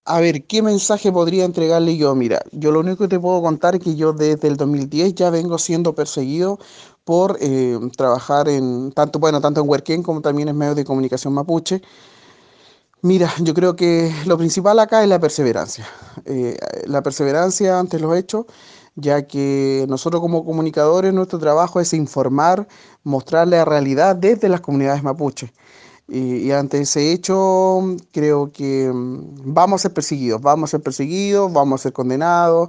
A ver, ¿qué mensaje podría entregarle yo? Mira, yo lo único que te puedo contar es que yo desde el 2010 ya vengo siendo perseguido por trabajar en tanto, bueno, tanto en Huerquén como también en medios de comunicación mapuche. Mira, yo creo que lo principal acá es la perseverancia. La perseverancia ante los hechos, ya que nosotros como comunicadores, nuestro trabajo es informar, mostrar la realidad desde las comunidades mapuches. Y ante ese hecho, creo que vamos a ser perseguidos, vamos a ser perseguidos, vamos a ser condenados.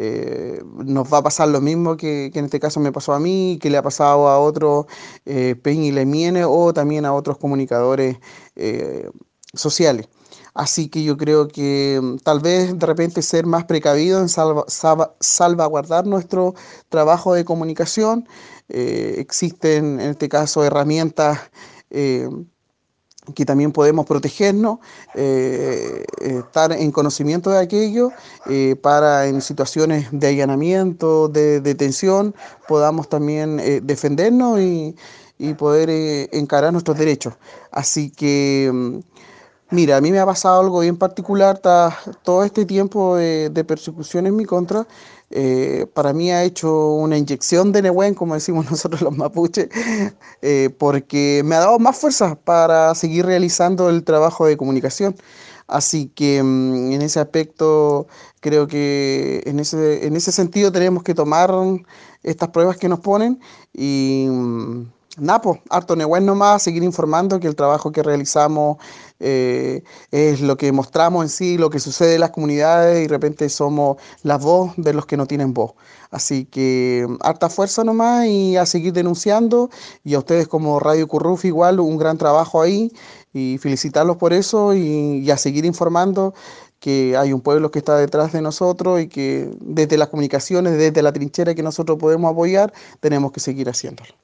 Nos va a pasar lo mismo que en este caso me pasó a mí, que le ha pasado a otros Peña y Lemienes o también a otros comunicadores eh, sociales. Así que yo creo que tal vez de repente ser más precavido en salvaguardar nuestro trabajo de comunicación. Existen en este caso herramientas eh, que también podemos protegernos, estar en conocimiento de aquello, para en situaciones de allanamiento, de detención, podamos también defendernos y poder encarar nuestros derechos. Así que mira, a mí me ha pasado algo bien particular, todo este tiempo de persecución en mi contra. Para mí ha hecho una inyección de Nehuen, como decimos nosotros los mapuches, porque me ha dado más fuerza para seguir realizando el trabajo de comunicación. Así que en ese aspecto creo que en ese sentido tenemos que tomar estas pruebas que nos ponen y nada, pues, harto Nehuen nomás, seguir informando que el trabajo que realizamos es lo que mostramos en sí, lo que sucede en las comunidades y de repente somos la voz de los que no tienen voz. Así que harta fuerza nomás y a seguir denunciando y a ustedes como Radio Curruf igual un gran trabajo ahí y felicitarlos por eso y a seguir informando que hay un pueblo que está detrás de nosotros y que desde las comunicaciones, desde la trinchera que nosotros podemos apoyar, tenemos que seguir haciéndolo.